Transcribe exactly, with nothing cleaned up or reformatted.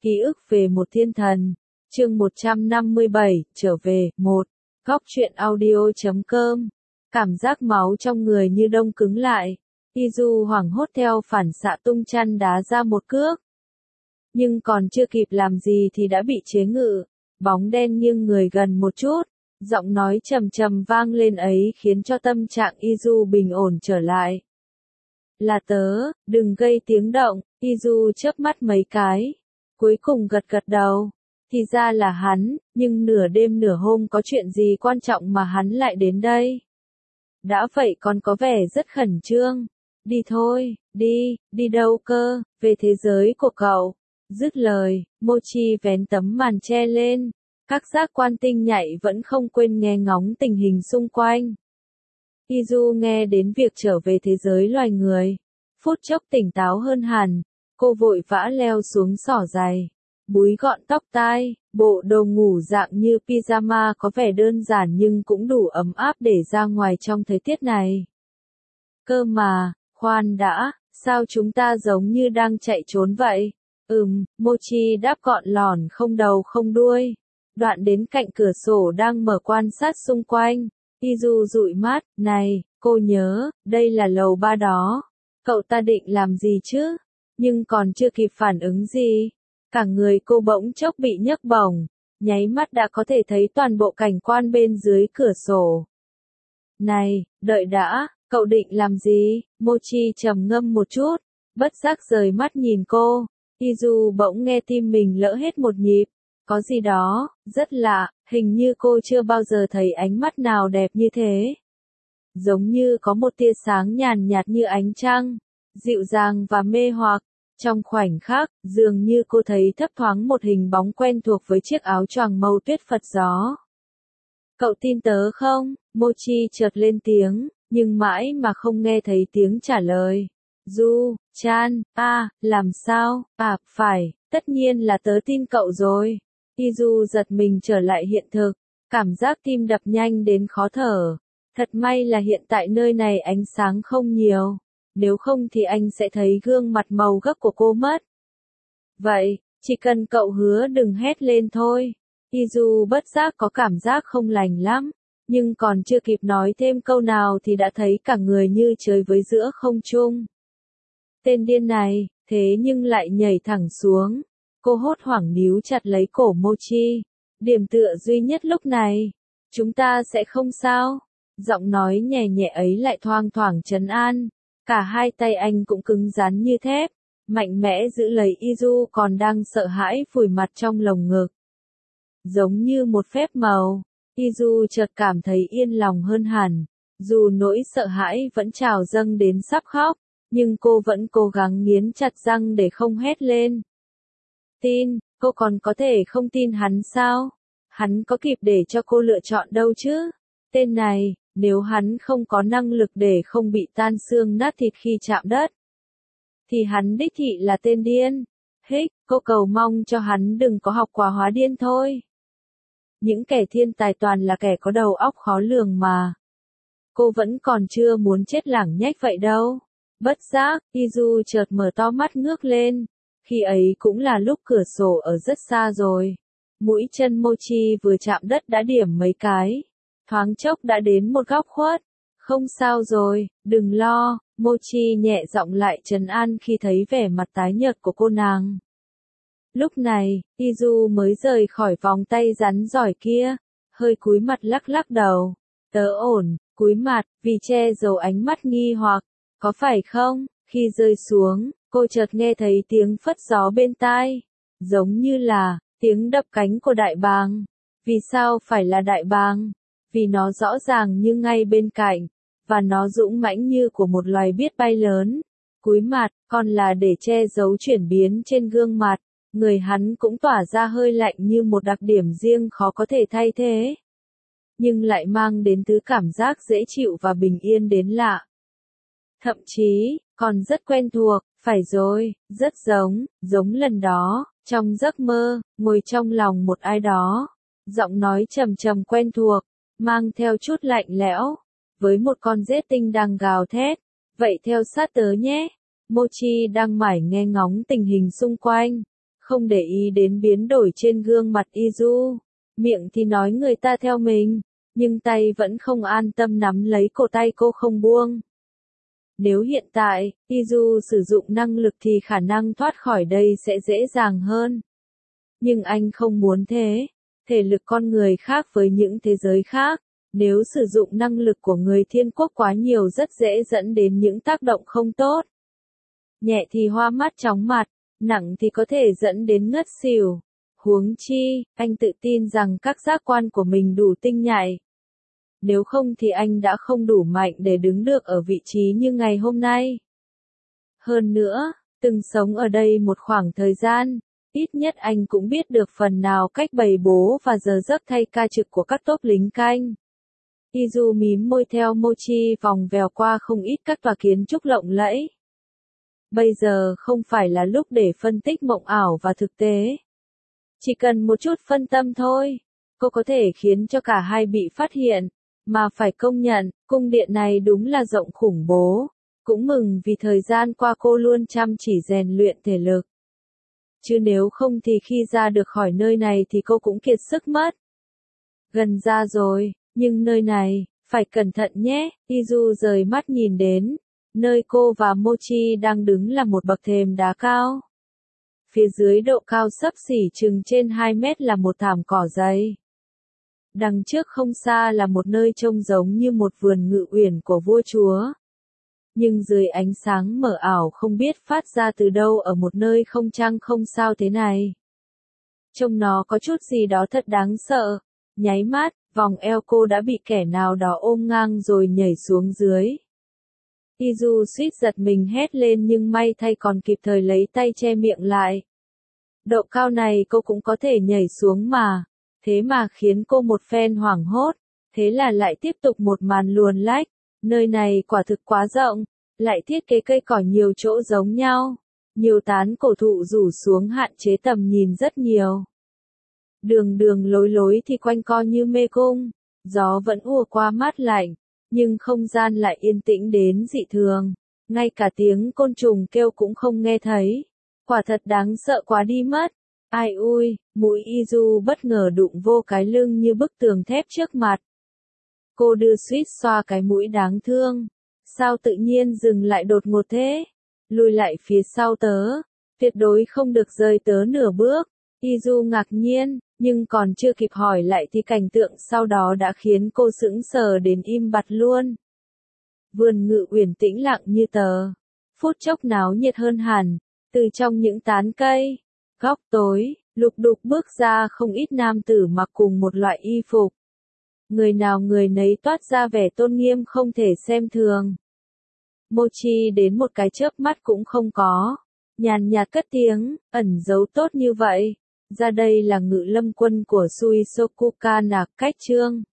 Ký ức về một thiên thần. Chương một trăm năm mươi bảy, trở về, một. Góc truyện audio chấm com. Cảm giác máu trong người như đông cứng lại. Izu hoảng hốt theo phản xạ tung chăn đá ra một cước. Nhưng còn chưa kịp làm gì thì đã bị chế ngự. Bóng đen nghiêng người gần một chút. Giọng nói trầm trầm vang lên ấy khiến cho tâm trạng Izu bình ổn trở lại. Là tớ, đừng gây tiếng động. Izu chớp mắt mấy cái. Cuối cùng gật gật đầu. Thì ra là hắn, nhưng nửa đêm nửa hôm có chuyện gì quan trọng mà hắn lại đến đây? Đã vậy còn có vẻ rất khẩn trương. Đi thôi, đi, đi đâu cơ, về thế giới của cậu. Dứt lời, Mochi vén tấm màn che lên. Các giác quan tinh nhạy vẫn không quên nghe ngóng tình hình xung quanh. Izu nghe đến việc trở về thế giới loài người. Phút chốc tỉnh táo hơn hẳn. Cô vội vã leo xuống xỏ giày. Búi gọn tóc tai, bộ đồ ngủ dạng như pyjama có vẻ đơn giản nhưng cũng đủ ấm áp để ra ngoài trong thời tiết này. Cơ mà, khoan đã, sao chúng ta giống như đang chạy trốn vậy? Ừm, Mochi đáp gọn lỏn không đầu không đuôi. Đoạn đến cạnh cửa sổ đang mở quan sát xung quanh. Izu dụi mắt, này, cô nhớ, đây là lầu ba đó. Cậu ta định làm gì chứ? Nhưng còn chưa kịp phản ứng gì. Cả người cô bỗng chốc bị nhấc bổng, nháy mắt đã có thể thấy toàn bộ cảnh quan bên dưới cửa sổ. Này, đợi đã, cậu định làm gì? Mochi trầm ngâm một chút, bất giác rời mắt nhìn cô. Izu bỗng nghe tim mình lỡ hết một nhịp. Có gì đó, rất lạ, hình như cô chưa bao giờ thấy ánh mắt nào đẹp như thế. Giống như có một tia sáng nhàn nhạt như ánh trăng, dịu dàng và mê hoặc. Trong khoảnh khắc, dường như cô thấy thấp thoáng một hình bóng quen thuộc với chiếc áo choàng màu tuyết phật gió. Cậu tin tớ không? Mochi chợt lên tiếng, nhưng mãi mà không nghe thấy tiếng trả lời. Du, Chan, à, làm sao? À, phải, tất nhiên là tớ tin cậu rồi. Izu giật mình trở lại hiện thực, cảm giác tim đập nhanh đến khó thở. Thật may là hiện tại nơi này ánh sáng không nhiều. Nếu không thì anh sẽ thấy gương mặt màu gấc của cô mất. Vậy, chỉ cần cậu hứa đừng hét lên thôi. Izu bất giác có cảm giác không lành lắm, nhưng còn chưa kịp nói thêm câu nào thì đã thấy cả người như chơi với giữa không trung. Tên điên này, thế nhưng lại nhảy thẳng xuống. Cô hốt hoảng níu chặt lấy cổ Mochi. Điểm tựa duy nhất lúc này. Chúng ta sẽ không sao. Giọng nói nhẹ nhẹ ấy lại thoang thoảng trấn an. Cả hai tay anh cũng cứng rắn như thép, mạnh mẽ giữ lấy Izu còn đang sợ hãi vùi mặt trong lồng ngực. Giống như một phép màu, Izu chợt cảm thấy yên lòng hơn hẳn, dù nỗi sợ hãi vẫn trào dâng đến sắp khóc, nhưng cô vẫn cố gắng nghiến chặt răng để không hét lên. Tin, cô còn có thể không tin hắn sao? Hắn có kịp để cho cô lựa chọn đâu chứ? Tên này, nếu hắn không có năng lực để không bị tan xương nát thịt khi chạm đất, thì hắn đích thị là tên điên. Hích, cô cầu mong cho hắn đừng có học quá hóa điên thôi. Những kẻ thiên tài toàn là kẻ có đầu óc khó lường mà. Cô vẫn còn chưa muốn chết lảng nhách vậy đâu. Bất giác, Izu chợt mở to mắt ngước lên. Khi ấy cũng là lúc cửa sổ ở rất xa rồi. Mũi chân Mochi vừa chạm đất đã điểm mấy cái. Thoáng chốc đã đến một góc khuất. Không sao rồi, đừng lo, Mochi nhẹ giọng lại trấn an khi thấy vẻ mặt tái nhợt của cô nàng. Lúc này, Izu mới rời khỏi vòng tay rắn giỏi kia, hơi cúi mặt lắc lắc đầu. Tớ ổn, cúi mặt, vì che giấu ánh mắt nghi hoặc, có phải không? Khi rơi xuống, cô chợt nghe thấy tiếng phất gió bên tai, giống như là tiếng đập cánh của đại bàng. Vì sao phải là đại bàng? Vì nó rõ ràng như ngay bên cạnh, và nó dũng mãnh như của một loài biết bay lớn. Cúi mặt, còn là để che giấu chuyển biến trên gương mặt, người hắn cũng tỏa ra hơi lạnh như một đặc điểm riêng khó có thể thay thế. Nhưng lại mang đến thứ cảm giác dễ chịu và bình yên đến lạ. Thậm chí, còn rất quen thuộc, phải rồi, rất giống, giống lần đó, trong giấc mơ, ngồi trong lòng một ai đó. Giọng nói trầm trầm quen thuộc, mang theo chút lạnh lẽo, với một con rết tinh đang gào thét. Vậy theo sát tớ nhé. Mochi đang mải nghe ngóng tình hình xung quanh. không để ý đến biến đổi trên gương mặt Izu. Miệng thì nói người ta theo mình, nhưng tay vẫn không an tâm nắm lấy cổ tay cô không buông. Nếu hiện tại, Izu sử dụng năng lực thì khả năng thoát khỏi đây sẽ dễ dàng hơn. Nhưng anh không muốn thế. Thể lực con người khác với những thế giới khác. Nếu sử dụng năng lực của người thiên quốc quá nhiều rất dễ dẫn đến những tác động không tốt. Nhẹ thì hoa mắt chóng mặt, nặng thì có thể dẫn đến ngất xỉu. Huống chi, anh tự tin rằng các giác quan của mình đủ tinh nhạy. Nếu không thì anh đã không đủ mạnh để đứng được ở vị trí như ngày hôm nay. Hơn nữa, từng sống ở đây một khoảng thời gian, ít nhất anh cũng biết được phần nào cách bày bố và giờ giấc thay ca trực của các tốp lính canh. Izu mím môi theo Mochi vòng vèo qua không ít các tòa kiến trúc lộng lẫy. Bây giờ không phải là lúc để phân tích mộng ảo và thực tế. Chỉ cần một chút phân tâm thôi, cô có thể khiến cho cả hai bị phát hiện. Mà phải công nhận, cung điện này đúng là rộng khủng bố. Cũng mừng vì thời gian qua cô luôn chăm chỉ rèn luyện thể lực. Chứ nếu không thì khi ra được khỏi nơi này thì cô cũng kiệt sức mất. Gần ra rồi, nhưng nơi này, phải cẩn thận nhé. Izu rời mắt nhìn đến. Nơi cô và Mochi đang đứng là một bậc thềm đá cao. Phía dưới độ cao xấp xỉ chừng trên hai mét là một thảm cỏ dày. Đằng trước không xa là một nơi trông giống như một vườn ngự uyển của vua chúa. Nhưng dưới ánh sáng mờ ảo không biết phát ra từ đâu ở một nơi không trăng không sao thế này. Trông nó có chút gì đó thật đáng sợ. Nháy mắt, vòng eo cô đã bị kẻ nào đó ôm ngang rồi nhảy xuống dưới. Izu suýt giật mình hét lên nhưng may thay còn kịp thời lấy tay che miệng lại. Độ cao này cô cũng có thể nhảy xuống mà. Thế mà khiến cô một phen hoảng hốt. Thế là lại tiếp tục một màn luồn lách. Nơi này quả thực quá rộng. Lại thiết kế cây cỏ nhiều chỗ giống nhau. Nhiều tán cổ thụ rủ xuống hạn chế tầm nhìn rất nhiều. Đường đường lối lối thì quanh co như mê cung. Gió vẫn ùa qua mát lạnh. Nhưng không gian lại yên tĩnh đến dị thường. Ngay cả tiếng côn trùng kêu cũng không nghe thấy. Quả thật đáng sợ quá đi mất. Ai ui, mũi Izu bất ngờ đụng vô cái lưng như bức tường thép trước mặt. Cô đưa suýt xoa cái mũi đáng thương. Sao tự nhiên dừng lại đột ngột thế? Lùi lại phía sau tớ. Tuyệt đối không được rời tớ nửa bước. Izu ngạc nhiên, nhưng còn chưa kịp hỏi lại thì cảnh tượng sau đó đã khiến cô sững sờ đến im bặt luôn. Vườn ngự uyển tĩnh lặng như tờ. Phút chốc náo nhiệt hơn hẳn. Từ trong những tán cây, góc tối, lục đục bước ra không ít nam tử mặc cùng một loại y phục. Người nào người nấy toát ra vẻ tôn nghiêm không thể xem thường. Mochi đến một cái chớp mắt cũng không có. Nhàn nhạt cất tiếng, ẩn giấu tốt như vậy. Ra đây là ngự lâm quân của Suisokuka Nạc cách trương.